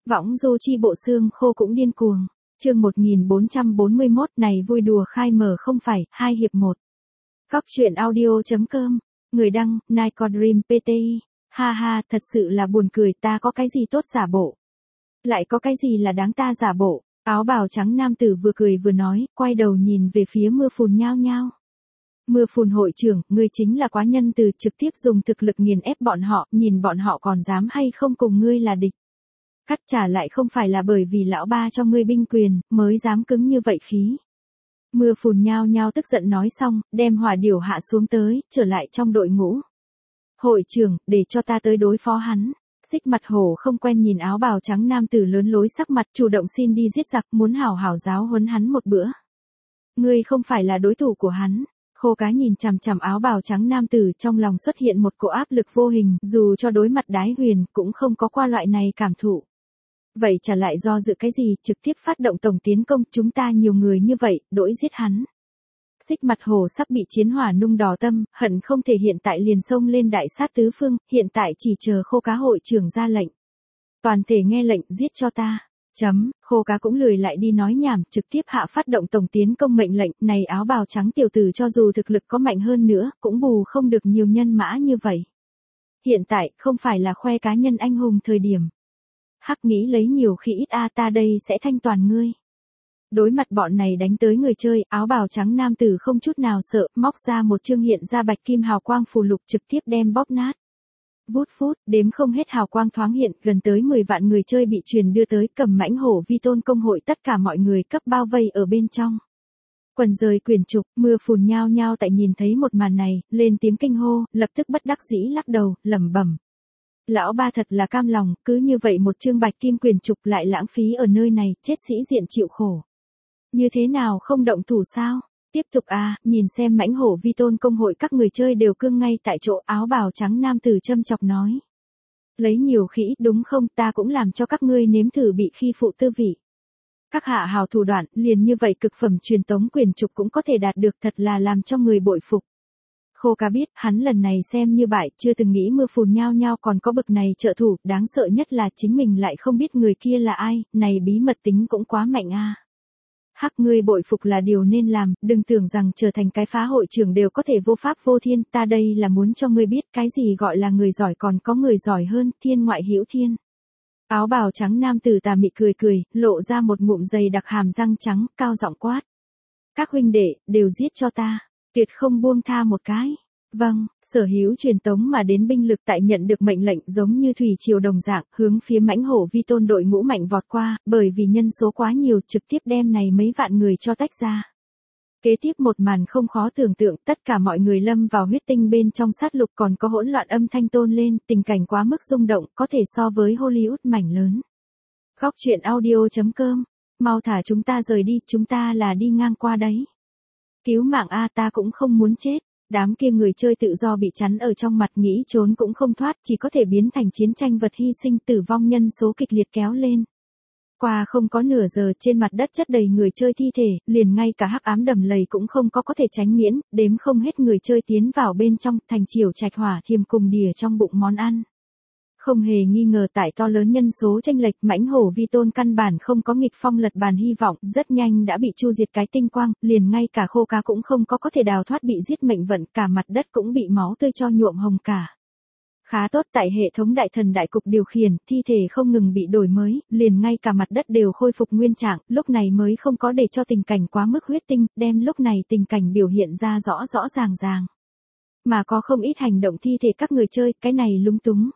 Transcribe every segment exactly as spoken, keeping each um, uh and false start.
Võng du chi bộ xương khô cũng điên cuồng. Chương một nghìn bốn trăm bốn mươi mốt này vui đùa khai mở không phải, hai hiệp một. Góc truyện audio.com. Người đăng, Nicodream pê tê i. Ha ha, thật sự là buồn cười, ta có cái gì tốt giả bộ. Lại có cái gì là đáng ta giả bộ. Áo bào trắng nam tử vừa cười vừa nói, quay đầu nhìn về phía mưa phùn nhao nhao. Mưa phùn hội trưởng, ngươi chính là quá nhân từ, trực tiếp dùng thực lực nghiền ép bọn họ, nhìn bọn họ còn dám hay không cùng ngươi là địch. Cắt trả lại không phải là bởi vì lão ba cho ngươi binh quyền, mới dám cứng như vậy khí. Mưa phùn nhao nhao tức giận nói xong, đem hỏa điểu hạ xuống tới, trở lại trong đội ngũ. Hội trưởng, để cho ta tới đối phó hắn. Xích mặt hổ không quen nhìn áo bào trắng nam tử lớn lối sắc mặt, chủ động xin đi giết giặc, muốn hảo hảo giáo huấn hắn một bữa. Ngươi không phải là đối thủ của hắn. Khô cá nhìn chằm chằm áo bào trắng nam tử, trong lòng xuất hiện một cỗ áp lực vô hình, dù cho đối mặt Đái Huyền, cũng không có qua loại này cảm thụ. Vậy trả lại do dự cái gì, trực tiếp phát động tổng tiến công, chúng ta nhiều người như vậy, đỗi giết hắn. Xích mặt hồ sắp bị chiến hỏa nung đỏ tâm, hận không thể hiện tại liền xông lên đại sát tứ phương, hiện tại chỉ chờ khô cá hội trưởng ra lệnh. Toàn thể nghe lệnh, giết cho ta. Chấm, khô cá cũng lười lại đi nói nhảm, trực tiếp hạ phát động tổng tiến công mệnh lệnh, này áo bào trắng tiểu tử cho dù thực lực có mạnh hơn nữa, cũng bù không được nhiều nhân mã như vậy. Hiện tại, không phải là khoe cá nhân anh hùng thời điểm. Hắc nghĩ lấy nhiều khi ít a ta đây sẽ thanh toàn ngươi. Đối mặt bọn này đánh tới người chơi, áo bào trắng nam tử không chút nào sợ, móc ra một chương hiện ra bạch kim hào quang phù lục trực tiếp đem bóp nát. Vút phút, đếm không hết hào quang thoáng hiện, gần tới mười vạn người chơi bị truyền đưa tới, cầm mãnh hổ vi tôn công hội tất cả mọi người cấp bao vây ở bên trong. Quần rời quyển trục, mưa phùn nhao nhao tại nhìn thấy một màn này, lên tiếng kinh hô, lập tức bất đắc dĩ lắc đầu, lẩm bẩm. Lão ba thật là cam lòng, cứ như vậy một chương bạch kim quyền trục lại lãng phí ở nơi này, chết sĩ diện chịu khổ. Như thế nào không động thủ sao? Tiếp tục à, nhìn xem mãnh hổ vi tôn công hội các người chơi đều cương ngay tại chỗ, áo bào trắng nam tử châm chọc nói. Lấy nhiều khi ít đúng không, ta cũng làm cho các ngươi nếm thử bị khi phụ tư vị. Các hạ hào thủ đoạn, liền như vậy cực phẩm truyền tống quyền trục cũng có thể đạt được, thật là làm cho người bội phục. Khô cá biết, hắn lần này xem như bại, chưa từng nghĩ mưa phùn nhao nhao còn có bực này trợ thủ, đáng sợ nhất là chính mình lại không biết người kia là ai, này bí mật tính cũng quá mạnh a. Hắc ngươi bội phục là điều nên làm, đừng tưởng rằng trở thành cái phá hội trưởng đều có thể vô pháp vô thiên, ta đây là muốn cho ngươi biết cái gì gọi là người giỏi còn có người giỏi hơn, thiên ngoại hữu thiên. Áo bào trắng nam tử tà mị cười cười, lộ ra một ngụm dày đặc hàm răng trắng, cao giọng quát. Các huynh đệ, đều giết cho ta. Tuyệt không buông tha một cái. Vâng, sở hữu truyền tống mà đến binh lực tại nhận được mệnh lệnh giống như thủy triều đồng dạng, hướng phía mãnh hổ vi tôn đội ngũ mạnh vọt qua, bởi vì nhân số quá nhiều trực tiếp đem này mấy vạn người cho tách ra. Kế tiếp một màn không khó tưởng tượng, tất cả mọi người lâm vào huyết tinh bên trong sát lục, còn có hỗn loạn âm thanh tôn lên, tình cảnh quá mức rung động, có thể so với Hollywood mảnh lớn. Góc truyện audio.com, mau thả chúng ta rời đi, chúng ta là đi ngang qua đấy. Cứu mạng a ta cũng không muốn chết. Đám kia người chơi tự do bị chắn ở trong mặt, nghĩ trốn cũng không thoát, chỉ có thể biến thành chiến tranh vật hy sinh, tử vong nhân số kịch liệt kéo lên. Qua không có nửa giờ, trên mặt đất chất đầy người chơi thi thể, liền ngay cả hắc ám đầm lầy cũng không có có thể tránh miễn, đếm không hết người chơi tiến vào bên trong, thành chiều trạch hỏa thiềm cùng đìa trong bụng món ăn. Không hề nghi ngờ tại to lớn nhân số chênh lệch, mãnh hổ vi tôn căn bản không có nghịch phong lật bàn hy vọng, rất nhanh đã bị chu diệt cái tinh quang, liền ngay cả khô cá cũng không có có thể đào thoát bị giết mệnh vận, cả mặt đất cũng bị máu tươi cho nhuộm hồng cả. Khá tốt tại hệ thống đại thần đại cục điều khiển, thi thể không ngừng bị đổi mới, liền ngay cả mặt đất đều khôi phục nguyên trạng, lúc này mới không có để cho tình cảnh quá mức huyết tinh, đem lúc này tình cảnh biểu hiện ra rõ rõ ràng ràng. Mà có không ít hành động thi thể các người chơi, cái này lúng túng.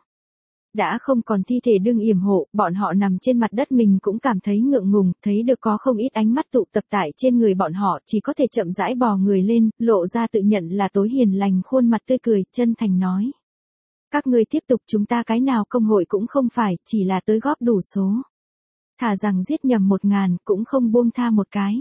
Đã không còn thi thể đương yểm hộ, bọn họ nằm trên mặt đất mình cũng cảm thấy ngượng ngùng, thấy được có không ít ánh mắt tụ tập tại trên người bọn họ, chỉ có thể chậm rãi bò người lên, lộ ra tự nhận là tối hiền lành khuôn mặt tươi cười, chân thành nói. Các ngươi tiếp tục, chúng ta cái nào công hội cũng không phải, chỉ là tới góp đủ số. Thà rằng giết nhầm một ngàn, cũng không buông tha một cái.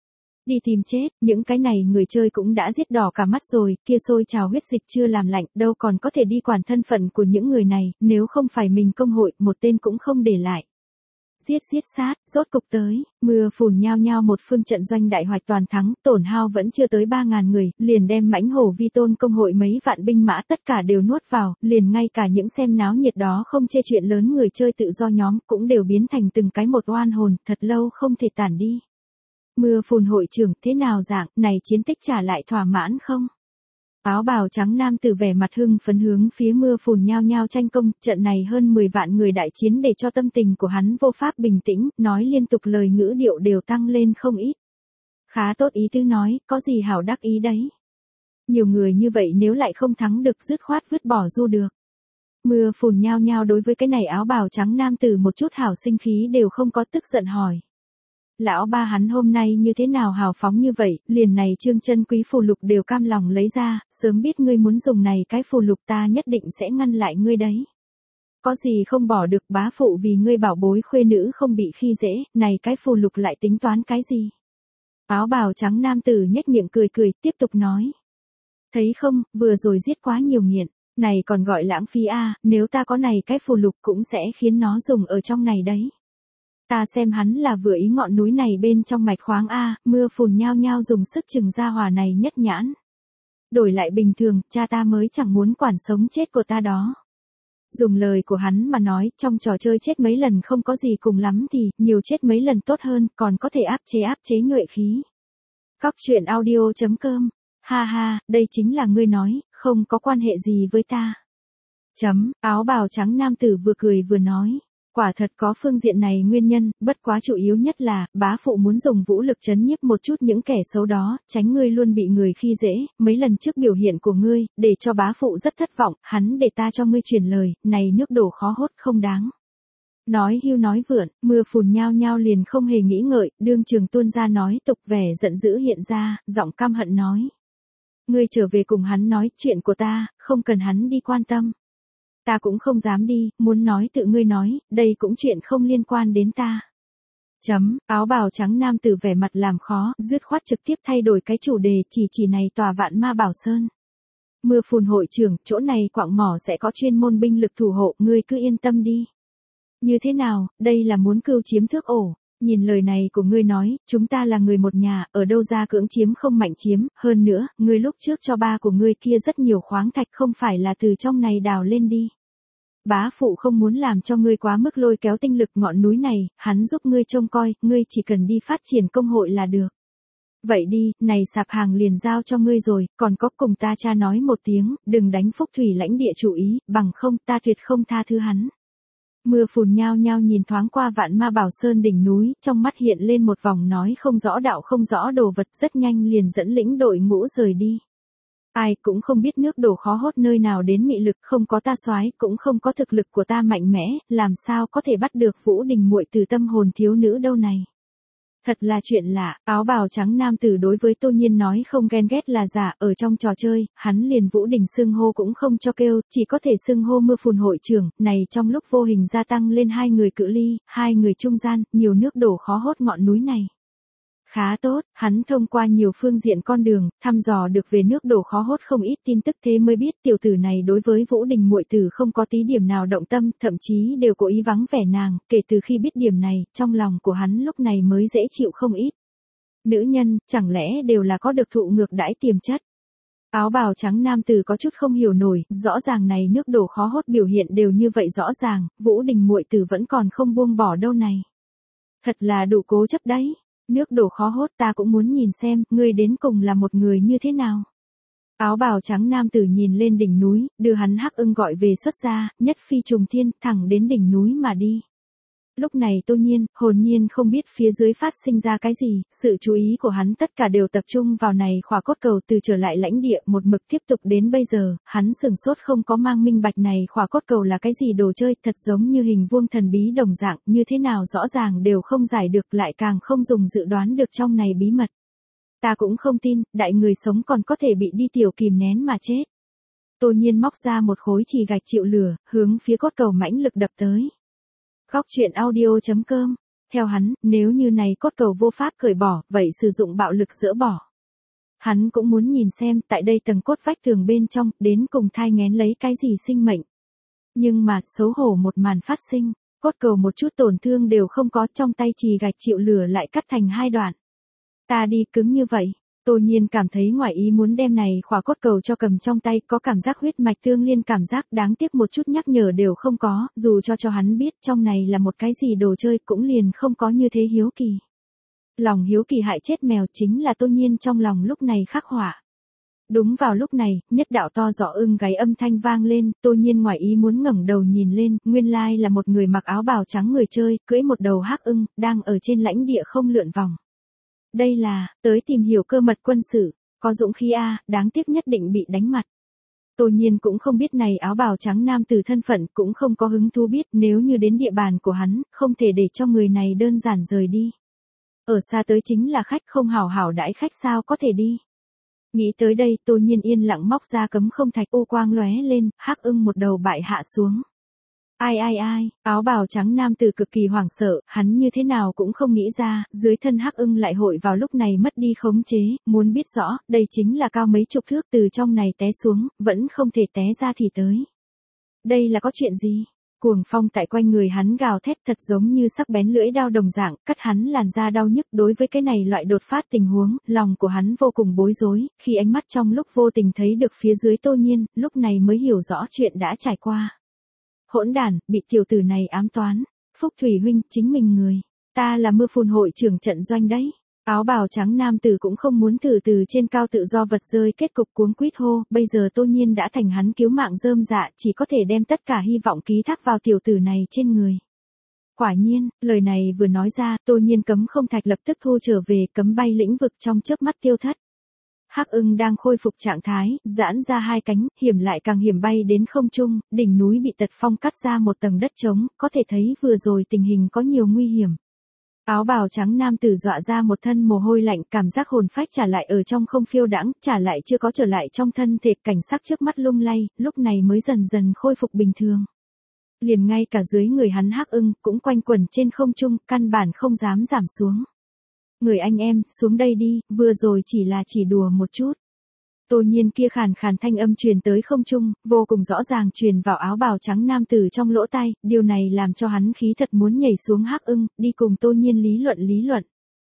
Đi tìm chết, những cái này người chơi cũng đã giết đỏ cả mắt rồi, kia sôi trào huyết dịch chưa làm lạnh, đâu còn có thể đi quản thân phận của những người này, nếu không phải mình công hội, một tên cũng không để lại. giết giết sát, rốt cục tới, mưa phùn nhao nhao một phương trận doanh đại hoạch toàn thắng, tổn hao vẫn chưa tới ba ngàn người, liền đem mãnh hổ vi tôn công hội mấy vạn binh mã tất cả đều nuốt vào, liền ngay cả những xem náo nhiệt đó không chê chuyện lớn người chơi tự do nhóm cũng đều biến thành từng cái một oan hồn, thật lâu không thể tản đi. Mưa phùn hội trưởng, thế nào dạng, này chiến tích trả lại thỏa mãn không? Áo bào trắng nam tử vẻ mặt hưng phấn hướng phía mưa phùn nhao nhao tranh công, trận này hơn mười vạn người đại chiến để cho tâm tình của hắn vô pháp bình tĩnh, nói liên tục lời ngữ điệu đều tăng lên không ít. Khá tốt ý tứ nói, có gì hảo đắc ý đấy. Nhiều người như vậy nếu lại không thắng được dứt khoát vứt bỏ du được. Mưa phùn nhao nhao đối với cái này áo bào trắng nam tử một chút hảo sinh khí đều không có, tức giận hỏi. Lão ba hắn hôm nay như thế nào hào phóng như vậy, liền này trương chân quý phù lục đều cam lòng lấy ra, sớm biết ngươi muốn dùng này cái phù lục ta nhất định sẽ ngăn lại ngươi đấy. Có gì không bỏ được bá phụ vì ngươi bảo bối khuê nữ không bị khi dễ, này cái phù lục lại tính toán cái gì? Áo bào trắng nam tử nhếch miệng cười cười, tiếp tục nói. Thấy không, vừa rồi giết quá nhiều nghiện, này còn gọi lãng phí a, nếu ta có này cái phù lục cũng sẽ khiến nó dùng ở trong này đấy. Ta xem hắn là vừa ý ngọn núi này bên trong mạch khoáng a, mưa phùn nhao nhao dùng sức chừng ra hỏa này nhất nhãn. Đổi lại bình thường, cha ta mới chẳng muốn quản sống chết của ta đó. Dùng lời của hắn mà nói, trong trò chơi chết mấy lần không có gì cùng lắm thì, nhiều chết mấy lần tốt hơn, còn có thể áp chế áp chế nhuệ khí. Cóc truyện audio chấm com, ha ha, đây chính là ngươi nói, không có quan hệ gì với ta. Chấm, áo bào trắng nam tử vừa cười vừa nói. Quả thật có phương diện này nguyên nhân, bất quá chủ yếu nhất là, bá phụ muốn dùng vũ lực trấn nhiếp một chút những kẻ xấu đó, tránh ngươi luôn bị người khi dễ, mấy lần trước biểu hiện của ngươi, để cho bá phụ rất thất vọng, hắn để ta cho ngươi truyền lời, này nước đổ khó hốt không đáng. Nói hưu nói vượn, mưa phùn nhao nhao liền không hề nghĩ ngợi, đương trường tuôn ra nói tục vẻ giận dữ hiện ra, giọng căm hận nói. Ngươi trở về cùng hắn nói chuyện của ta, không cần hắn đi quan tâm. Ta cũng không dám đi, muốn nói tự ngươi nói, đây cũng chuyện không liên quan đến ta. Chấm, áo bào trắng nam tử vẻ mặt làm khó, dứt khoát trực tiếp thay đổi cái chủ đề, chỉ chỉ này tòa vạn ma bảo sơn. Mưa phùn hội trưởng, chỗ này quạng mỏ sẽ có chuyên môn binh lực thủ hộ, ngươi cứ yên tâm đi. Như thế nào, đây là muốn cưu chiếm thước ổ. Nhìn lời này của ngươi nói, chúng ta là người một nhà, ở đâu ra cưỡng chiếm không mạnh chiếm, hơn nữa, ngươi lúc trước cho ba của ngươi kia rất nhiều khoáng thạch không phải là từ trong này đào lên đi. Bá phụ không muốn làm cho ngươi quá mức lôi kéo tinh lực ngọn núi này, hắn giúp ngươi trông coi, ngươi chỉ cần đi phát triển công hội là được. Vậy đi, này sạp hàng liền giao cho ngươi rồi, còn có cùng ta cha nói một tiếng, đừng đánh Phúc Thủy lãnh địa chủ ý, bằng không ta tuyệt không tha thứ hắn. Mưa phùn nhao nhao nhìn thoáng qua vạn ma bảo sơn đỉnh núi, trong mắt hiện lên một vòng nói không rõ đạo không rõ đồ vật, rất nhanh liền dẫn lĩnh đội ngũ rời đi. Ai cũng không biết nước đổ khó hốt nơi nào đến mị lực, không có ta soái, cũng không có thực lực của ta mạnh mẽ, làm sao có thể bắt được Vũ Đình muội từ tâm hồn thiếu nữ đâu này. Thật là chuyện lạ, áo bào trắng nam tử đối với Tô Nhiên nói không ghen ghét là giả, ở trong trò chơi, hắn liền Vũ Đình xưng hô cũng không cho kêu, chỉ có thể xưng hô mưa phùn hội trưởng, này trong lúc vô hình gia tăng lên hai người cự ly, hai người trung gian, nhiều nước đổ khó hốt ngọn núi này. Khá tốt, hắn thông qua nhiều phương diện con đường, thăm dò được về nước đổ khó hốt không ít tin tức, thế mới biết tiểu tử này đối với Vũ Đình muội tử không có tí điểm nào động tâm, thậm chí đều cố ý vắng vẻ nàng, kể từ khi biết điểm này, trong lòng của hắn lúc này mới dễ chịu không ít. Nữ nhân, chẳng lẽ đều là có được thụ ngược đãi tiềm chất. Áo bào trắng nam tử có chút không hiểu nổi, rõ ràng này nước đổ khó hốt biểu hiện đều như vậy rõ ràng, Vũ Đình muội tử vẫn còn không buông bỏ đâu này. Thật là đủ cố chấp đấy. Nước đổ khó hốt, ta cũng muốn nhìn xem, ngươi đến cùng là một người như thế nào. Áo bào trắng nam tử nhìn lên đỉnh núi, đưa hắn Hắc Ưng gọi về xuất ra, nhất phi trùng thiên, thẳng đến đỉnh núi mà đi. Lúc này Tô Nhiên, hồn nhiên không biết phía dưới phát sinh ra cái gì, sự chú ý của hắn tất cả đều tập trung vào này khỏa cốt cầu từ trở lại lãnh địa một mực tiếp tục đến bây giờ, hắn sừng sốt không có mang minh bạch này khỏa cốt cầu là cái gì đồ chơi, thật giống như hình vuông thần bí đồng dạng, như thế nào rõ ràng đều không giải được, lại càng không dùng dự đoán được trong này bí mật. Ta cũng không tin, đại người sống còn có thể bị đi tiểu kìm nén mà chết. Tô Nhiên móc ra một khối chì gạch chịu lửa, hướng phía cốt cầu mãnh lực đập tới. Cóc truyện audio chấm com. Theo hắn, nếu như này cốt cầu vô pháp cởi bỏ, vậy sử dụng bạo lực dỡ bỏ. Hắn cũng muốn nhìn xem, tại đây tầng cốt vách tường bên trong, đến cùng thai nghén lấy cái gì sinh mệnh. Nhưng mà, xấu hổ một màn phát sinh. Cốt cầu một chút tổn thương đều không có, trong tay chì gạch chịu lửa lại cắt thành hai đoạn. Ta đi cứng như vậy. Tô Nhiên cảm thấy ngoài ý muốn đem này khỏa cốt cầu cho cầm trong tay, có cảm giác huyết mạch tương liên, cảm giác đáng tiếc một chút nhắc nhở đều không có, dù cho cho hắn biết trong này là một cái gì đồ chơi cũng liền không có như thế hiếu kỳ. Lòng hiếu kỳ hại chết mèo chính là Tô Nhiên trong lòng lúc này khắc họa. Đúng vào lúc này, nhất đạo to rõ ưng gáy âm thanh vang lên, Tô Nhiên ngoài ý muốn ngẩng đầu nhìn lên, nguyên lai là một người mặc áo bào trắng người chơi, cưỡi một đầu hắc ưng, đang ở trên lãnh địa không lượn vòng. Đây là, tới tìm hiểu cơ mật quân sự, có dũng khí a, đáng tiếc nhất định bị đánh mặt. Tô Nhiên cũng không biết này áo bào trắng nam tử thân phận, cũng không có hứng thú biết, nếu như đến địa bàn của hắn, không thể để cho người này đơn giản rời đi. Ở xa tới chính là khách, không hảo hảo đãi khách sao có thể đi. Nghĩ tới đây, Tô Nhiên yên lặng móc ra cấm không thạch, u quang lóe lên, hắc ưng một đầu bại hạ xuống. Ai ai ai, áo bào trắng nam tử cực kỳ hoảng sợ, hắn như thế nào cũng không nghĩ ra, dưới thân hắc ưng lại hội vào lúc này mất đi khống chế, muốn biết rõ, đây chính là cao mấy chục thước từ trong này té xuống, vẫn không thể té ra thì tới. Đây là có chuyện gì? Cuồng phong tại quanh người hắn gào thét thật giống như sắc bén lưỡi đao đồng dạng, cắt hắn làn da đau nhức. Đối với cái này loại đột phát tình huống, lòng của hắn vô cùng bối rối, khi ánh mắt trong lúc vô tình thấy được phía dưới Tô Nhiên, lúc này mới hiểu rõ chuyện đã trải qua. Hỗn đản, bị tiểu tử này ám toán. Phúc Thủy huynh, chính mình người. Ta là Mưa Phùn hội trưởng trận doanh đấy. Áo bào trắng nam tử cũng không muốn thử từ trên cao tự do vật rơi, kết cục cuống quýt hô, bây giờ Tô Nhiên đã thành hắn cứu mạng rơm dạ, chỉ có thể đem tất cả hy vọng ký thác vào tiểu tử này trên người. Quả nhiên, lời này vừa nói ra, Tô Nhiên cấm không thạch lập tức thu trở về, cấm bay lĩnh vực trong chớp mắt tiêu thất. Hắc ưng đang khôi phục trạng thái, giãn ra hai cánh, hiểm lại càng hiểm bay đến không trung, đỉnh núi bị tật phong cắt ra một tầng đất trống, có thể thấy vừa rồi tình hình có nhiều nguy hiểm. Áo bào trắng nam tử dọa ra một thân mồ hôi lạnh, cảm giác hồn phách trả lại ở trong không phiêu đãng, trả lại chưa có trở lại trong thân thể, cảnh sắc trước mắt lung lay, lúc này mới dần dần khôi phục bình thường. Liền ngay cả dưới người hắn hắc ưng, cũng quanh quẩn trên không trung, căn bản không dám giảm xuống. Người anh em, xuống đây đi, vừa rồi chỉ là chỉ đùa một chút. Tô Nhiên kia khàn khàn thanh âm truyền tới không trung, vô cùng rõ ràng truyền vào áo bào trắng nam tử trong lỗ tai, điều này làm cho hắn khí thật muốn nhảy xuống hắc ưng, đi cùng Tô Nhiên lý luận lý luận.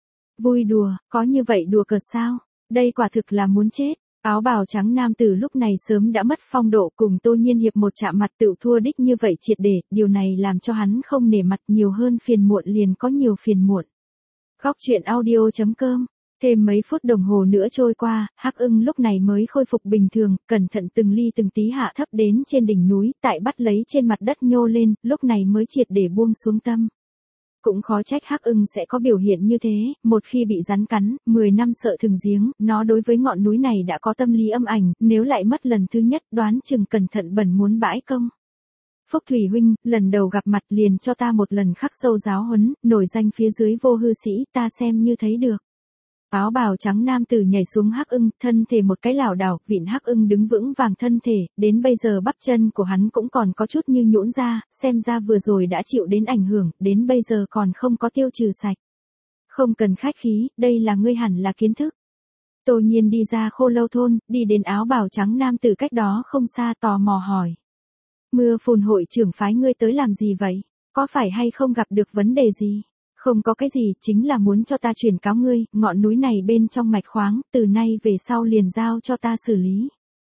Vui đùa, có như vậy đùa cợt sao? Đây quả thực là muốn chết. Áo bào trắng nam tử lúc này sớm đã mất phong độ, cùng Tô Nhiên hiệp một chạm mặt tự thua đích như vậy triệt để, điều này làm cho hắn không nể mặt, nhiều hơn phiền muộn liền có nhiều phiền muộn. Góc truyện audio chấm com. Thêm mấy phút đồng hồ nữa trôi qua, hắc ưng lúc này mới khôi phục bình thường, cẩn thận từng ly từng tí hạ thấp đến trên đỉnh núi, tại bắt lấy trên mặt đất nhô lên, lúc này mới triệt để buông xuống tâm. Cũng khó trách hắc ưng sẽ có biểu hiện như thế, một khi bị rắn cắn, mười năm sợ thừng giếng, nó đối với ngọn núi này đã có tâm lý âm ảnh, nếu lại mất lần thứ nhất, đoán chừng cẩn thận bẩn muốn bãi công. Phúc Thủy huynh, lần đầu gặp mặt liền cho ta một lần khắc sâu giáo huấn, nổi danh phía dưới vô hư sĩ, ta xem như thấy được. Áo bào trắng nam tử nhảy xuống hắc ưng, thân thể một cái lảo đảo, vịn hắc ưng đứng vững vàng thân thể, đến bây giờ bắp chân của hắn cũng còn có chút như nhũn ra, xem ra vừa rồi đã chịu đến ảnh hưởng, đến bây giờ còn không có tiêu trừ sạch. Không cần khách khí, đây là ngươi hẳn là kiến thức. Tô Nhiên đi ra Khô Lâu thôn, đi đến áo bào trắng nam tử cách đó không xa, tò mò hỏi. Mưa Phùn hội trưởng phái ngươi tới làm gì vậy? Có phải hay không gặp được vấn đề gì? Không có cái gì, chính là muốn cho ta truyền cáo ngươi, ngọn núi này bên trong mạch khoáng, từ nay về sau liền giao cho ta xử lý.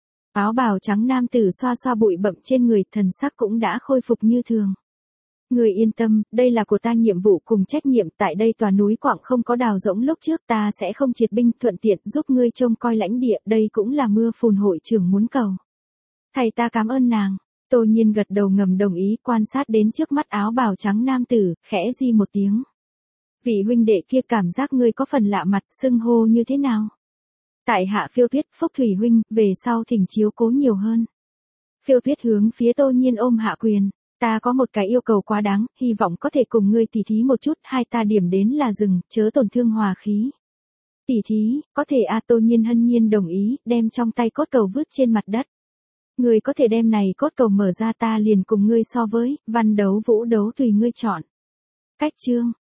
Áo bào trắng nam tử xoa xoa bụi bặm trên người, thần sắc cũng đã khôi phục như thường. Ngươi yên tâm, đây là của ta nhiệm vụ cùng trách nhiệm, tại đây tòa núi quặng không có đào rỗng lúc trước, ta sẽ không triệt binh, thuận tiện giúp ngươi trông coi lãnh địa, đây cũng là Mưa Phùn hội trưởng muốn cầu. Thầy ta cảm ơn nàng. Tô Nhiên gật đầu ngầm đồng ý, quan sát đến trước mắt áo bào trắng nam tử, khẽ di một tiếng. Vị huynh đệ kia cảm giác ngươi có phần lạ mặt, xưng hô như thế nào? Tại hạ Phiêu Tuyết. Phúc Thủy huynh, về sau thỉnh chiếu cố nhiều hơn. Phiêu Tuyết hướng phía Tô Nhiên ôm hạ quyền, ta có một cái yêu cầu quá đáng, hy vọng có thể cùng ngươi tỉ thí một chút, hai ta điểm đến là dừng, chớ tổn thương hòa khí. Tỉ thí, có thể a. Tô Nhiên hân nhiên đồng ý, đem trong tay cốt cầu vứt trên mặt đất. Ngươi có thể đem này cốt cầu mở ra, ta liền cùng ngươi so với, văn đấu vũ đấu tùy ngươi chọn. Cách chương.